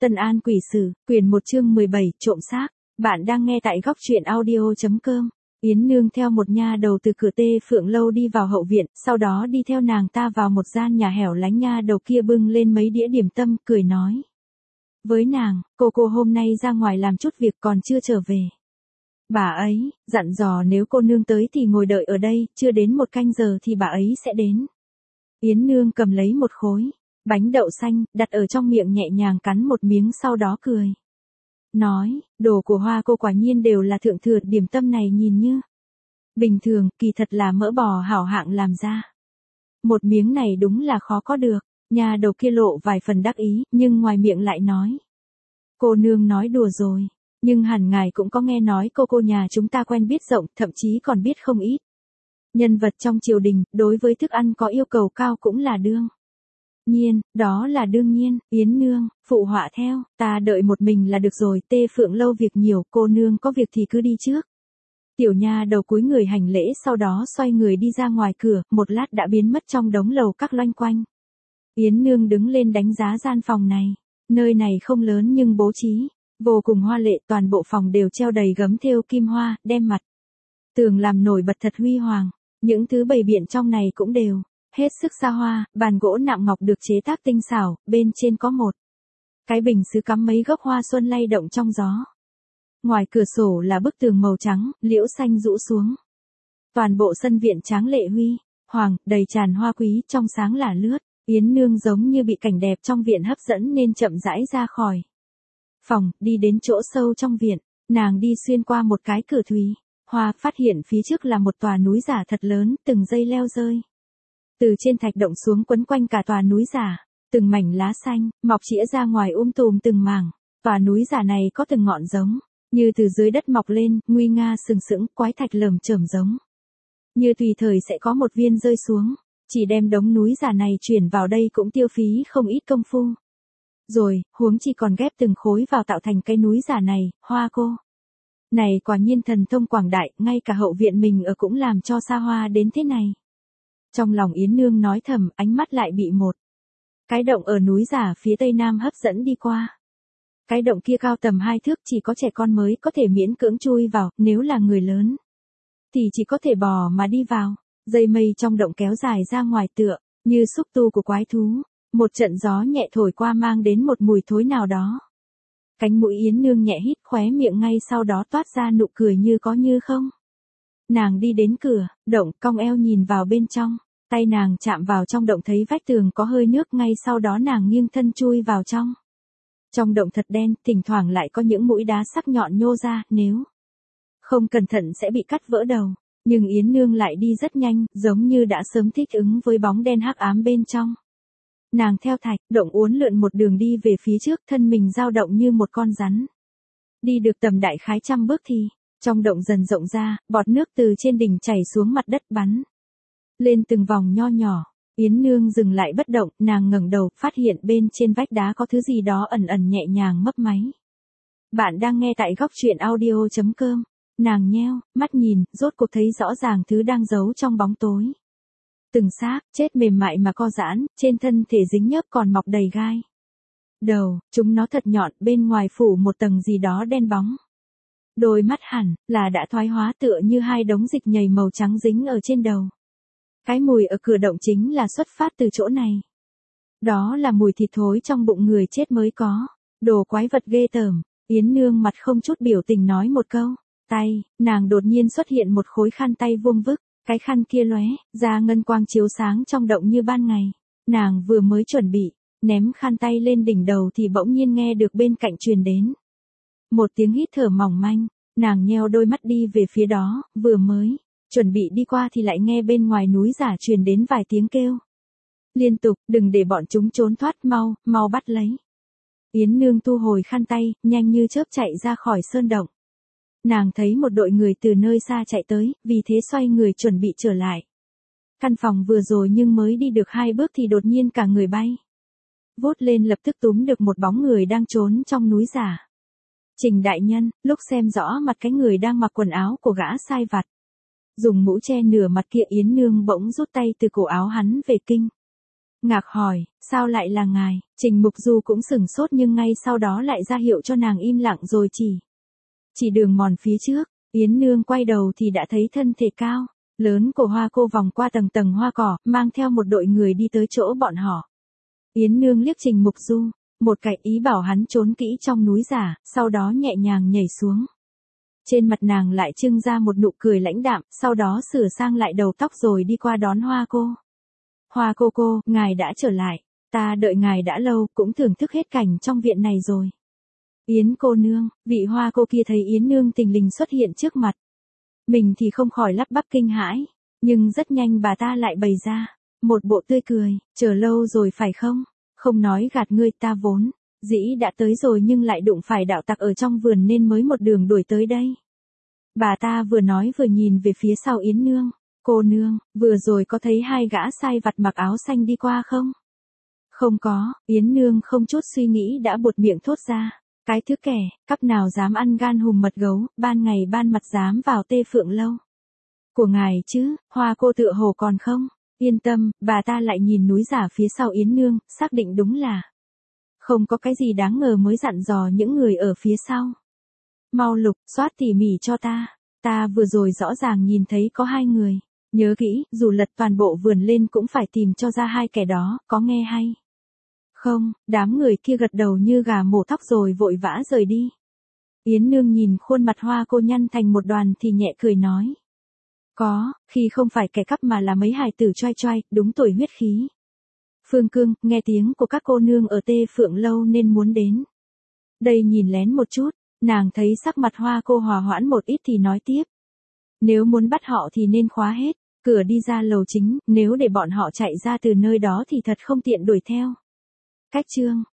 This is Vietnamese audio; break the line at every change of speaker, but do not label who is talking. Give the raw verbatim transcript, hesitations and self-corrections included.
Tân An Quỷ Sử, quyển một chương mười bảy, trộm xác. Bạn đang nghe tại góc truyện audio.com. Yến Nương theo một nha đầu từ cửa Tê Phượng Lâu đi vào hậu viện, sau đó đi theo nàng ta vào một gian nhà hẻo lánh. Nha đầu kia bưng lên mấy đĩa điểm tâm, cười nói với nàng, cô cô hôm nay ra ngoài làm chút việc còn chưa trở về. Bà ấy, dặn dò nếu cô nương tới thì ngồi đợi ở đây, chưa đến một canh giờ thì bà ấy sẽ đến. Yến Nương cầm lấy một khối bánh đậu xanh, đặt ở trong miệng nhẹ nhàng cắn một miếng sau đó cười. Nói, đồ của Hoa cô quả nhiên đều là thượng thừa, điểm tâm này nhìn như bình thường, kỳ thật là mỡ bò hảo hạng làm ra. Một miếng này đúng là khó có được, nhà đầu kia lộ vài phần đắc ý, nhưng ngoài miệng lại nói. Cô nương nói đùa rồi, nhưng hẳn ngài cũng có nghe nói cô cô nhà chúng ta quen biết rộng, thậm chí còn biết không ít. Nhân vật trong triều đình, đối với thức ăn có yêu cầu cao cũng là đương nhiên, đó là đương nhiên. Yến Nương, phụ họa theo, ta đợi một mình là được rồi. Tê Phượng Lâu việc nhiều, cô nương có việc thì cứ đi trước. Tiểu nha đầu cúi người hành lễ, sau đó xoay người đi ra ngoài cửa, một lát đã biến mất trong đống lầu các loanh quanh. Yến Nương đứng lên đánh giá gian phòng này. Nơi này không lớn nhưng bố trí vô cùng hoa lệ, toàn bộ phòng đều treo đầy gấm thêu kim hoa, đem mặt tường làm nổi bật thật huy hoàng. Những thứ bày biện trong này cũng đều hết sức xa hoa, bàn gỗ nạm ngọc được chế tác tinh xảo, bên trên có một cái bình sứ cắm mấy gốc hoa xuân lay động trong gió. Ngoài cửa sổ là bức tường màu trắng, liễu xanh rũ xuống. Toàn bộ sân viện tráng lệ huy hoàng, đầy tràn hoa quý, trong sáng lả lướt. Yến Nương giống như bị cảnh đẹp trong viện hấp dẫn nên chậm rãi ra khỏi phòng, đi đến chỗ sâu trong viện. Nàng đi xuyên qua một cái cửa thủy hoa, phát hiện phía trước là một tòa núi giả thật lớn, từng dây leo rơi từ trên thạch động xuống quấn quanh cả tòa núi giả. Từng mảnh lá xanh mọc chĩa ra ngoài um tùm từng mảng. Tòa núi giả này có từng ngọn giống như từ dưới đất mọc lên, nguy nga sừng sững, quái thạch lởm chởm giống như tùy thời sẽ có một viên rơi xuống. Chỉ đem đống núi giả này chuyển vào đây cũng tiêu phí không ít công phu rồi, huống chi còn ghép từng khối vào tạo thành cái núi giả này. Hoa cô này quả nhiên thần thông quảng đại, ngay cả hậu viện mình ở cũng làm cho xa hoa đến thế này. Trong lòng Yến Nương nói thầm, ánh mắt lại bị một cái động ở núi giả phía tây nam hấp dẫn đi qua. Cái động kia cao tầm hai thước, chỉ có trẻ con mới có thể miễn cưỡng chui vào, nếu là người lớn thì chỉ có thể bò mà đi vào. Dây mây trong động kéo dài ra ngoài tựa như xúc tu của quái thú. Một trận gió nhẹ thổi qua mang đến một mùi thối nào đó. Cánh mũi Yến Nương nhẹ hít, khóe miệng ngay sau đó toát ra nụ cười như có như không. Nàng đi đến cửa động, cong eo nhìn vào bên trong. Tay nàng chạm vào trong động thấy vách tường có hơi nước, ngay sau đó nàng nghiêng thân chui vào trong. Trong động thật đen, thỉnh thoảng lại có những mũi đá sắc nhọn nhô ra, nếu không cẩn thận sẽ bị cắt vỡ đầu. Nhưng Yến Nương lại đi rất nhanh, giống như đã sớm thích ứng với bóng đen hắc ám bên trong. Nàng theo thạch động uốn lượn một đường đi về phía trước, thân mình dao động như một con rắn. Đi được tầm đại khái trăm bước thì trong động dần rộng ra, bọt nước từ trên đỉnh chảy xuống mặt đất bắn lên từng vòng nho nhỏ. Yến Nương dừng lại bất động, nàng ngẩng đầu, phát hiện bên trên vách đá có thứ gì đó ẩn ẩn nhẹ nhàng mấp máy. Bạn đang nghe tại góc truyện audio.com. Nàng nheo mắt nhìn, rốt cuộc thấy rõ ràng thứ đang giấu trong bóng tối. Từng xác chết mềm mại mà co giãn, trên thân thể dính nhớp còn mọc đầy gai đầu, chúng nó thật nhọn, bên ngoài phủ một tầng gì đó đen bóng. Đôi mắt hẳn là đã thoái hóa, tựa như hai đống dịch nhầy màu trắng dính ở trên đầu. Cái mùi ở cửa động chính là xuất phát từ chỗ này. Đó là mùi thịt thối trong bụng người chết mới có. Đồ quái vật ghê tởm. Yến Nương mặt không chút biểu tình nói một câu. Tay, nàng đột nhiên xuất hiện một khối khăn tay vuông vức. Cái khăn kia lóe ra ngân quang chiếu sáng trong động như ban ngày. Nàng vừa mới chuẩn bị ném khăn tay lên đỉnh đầu thì bỗng nhiên nghe được bên cạnh truyền đến một tiếng hít thở mỏng manh. Nàng nheo đôi mắt đi về phía đó, vừa mới chuẩn bị đi qua thì lại nghe bên ngoài núi giả truyền đến vài tiếng kêu liên tục, đừng để bọn chúng trốn thoát, mau, mau bắt lấy. Yến Nương thu hồi khăn tay, nhanh như chớp chạy ra khỏi sơn động. Nàng thấy một đội người từ nơi xa chạy tới, vì thế xoay người chuẩn bị trở lại căn phòng vừa rồi, nhưng mới đi được hai bước thì đột nhiên cả người bay vút lên, lập tức túm được một bóng người đang trốn trong núi giả. Trình đại nhân, lúc xem rõ mặt cái người đang mặc quần áo của gã sai vặt, dùng mũ che nửa mặt kia, Yến Nương bỗng rút tay từ cổ áo hắn về kinh. Ngạc hỏi, sao lại là ngài? Trình Mục Du cũng sửng sốt nhưng ngay sau đó lại ra hiệu cho nàng im lặng rồi chỉ. Chỉ đường mòn phía trước, Yến Nương quay đầu thì đã thấy thân thể cao, lớn của Hoa Cô vòng qua tầng tầng hoa cỏ, mang theo một đội người đi tới chỗ bọn họ. Yến Nương liếc Trình Mục Du, một cái ý bảo hắn trốn kỹ trong núi giả, sau đó nhẹ nhàng nhảy xuống. Trên mặt nàng lại trưng ra một nụ cười lãnh đạm, sau đó sửa sang lại đầu tóc rồi đi qua đón Hoa Cô. Hoa cô cô, ngài đã trở lại, ta đợi ngài đã lâu, cũng thưởng thức hết cảnh trong viện này rồi. Yến cô nương, vị Hoa cô kia thấy Yến Nương tình lình xuất hiện trước mặt. Mình thì không khỏi lắp bắp kinh hãi, nhưng rất nhanh bà ta lại bày ra một bộ tươi cười, chờ lâu rồi phải không? Không nói gạt ngươi, ta vốn dĩ đã tới rồi nhưng lại đụng phải đạo tặc ở trong vườn nên mới một đường đuổi tới đây. Bà ta vừa nói vừa nhìn về phía sau Yến Nương. Cô nương, vừa rồi có thấy hai gã sai vặt mặc áo xanh đi qua không? Không có, Yến Nương không chút suy nghĩ đã buột miệng thốt ra. Cái thứ kẻ, cắp nào dám ăn gan hùm mật gấu, ban ngày ban mặt dám vào Tê Phượng lâu. Của ngài chứ, Hoa cô tựa hồ còn không? Yên tâm, bà ta lại nhìn núi giả phía sau Yến Nương, xác định đúng là không có cái gì đáng ngờ mới dặn dò những người ở phía sau. Mau lục, soát tỉ mỉ cho ta, ta vừa rồi rõ ràng nhìn thấy có hai người. Nhớ kỹ, dù lật toàn bộ vườn lên cũng phải tìm cho ra hai kẻ đó, có nghe hay? Không, đám người kia gật đầu như gà mổ thóc rồi vội vã rời đi. Yến Nương nhìn khuôn mặt Hoa cô nhăn thành một đoàn thì nhẹ cười nói. Có, khi không phải kẻ cắp mà là mấy hài tử choai choai, đúng tuổi huyết khí. Phương Cương, nghe tiếng của các cô nương ở Tê Phượng lâu nên muốn đến. Đây nhìn lén một chút, nàng thấy sắc mặt Hoa cô hòa hoãn một ít thì nói tiếp. Nếu muốn bắt họ thì nên khóa hết, cửa đi ra lầu chính, nếu để bọn họ chạy ra từ nơi đó thì thật không tiện đuổi theo. Cách chương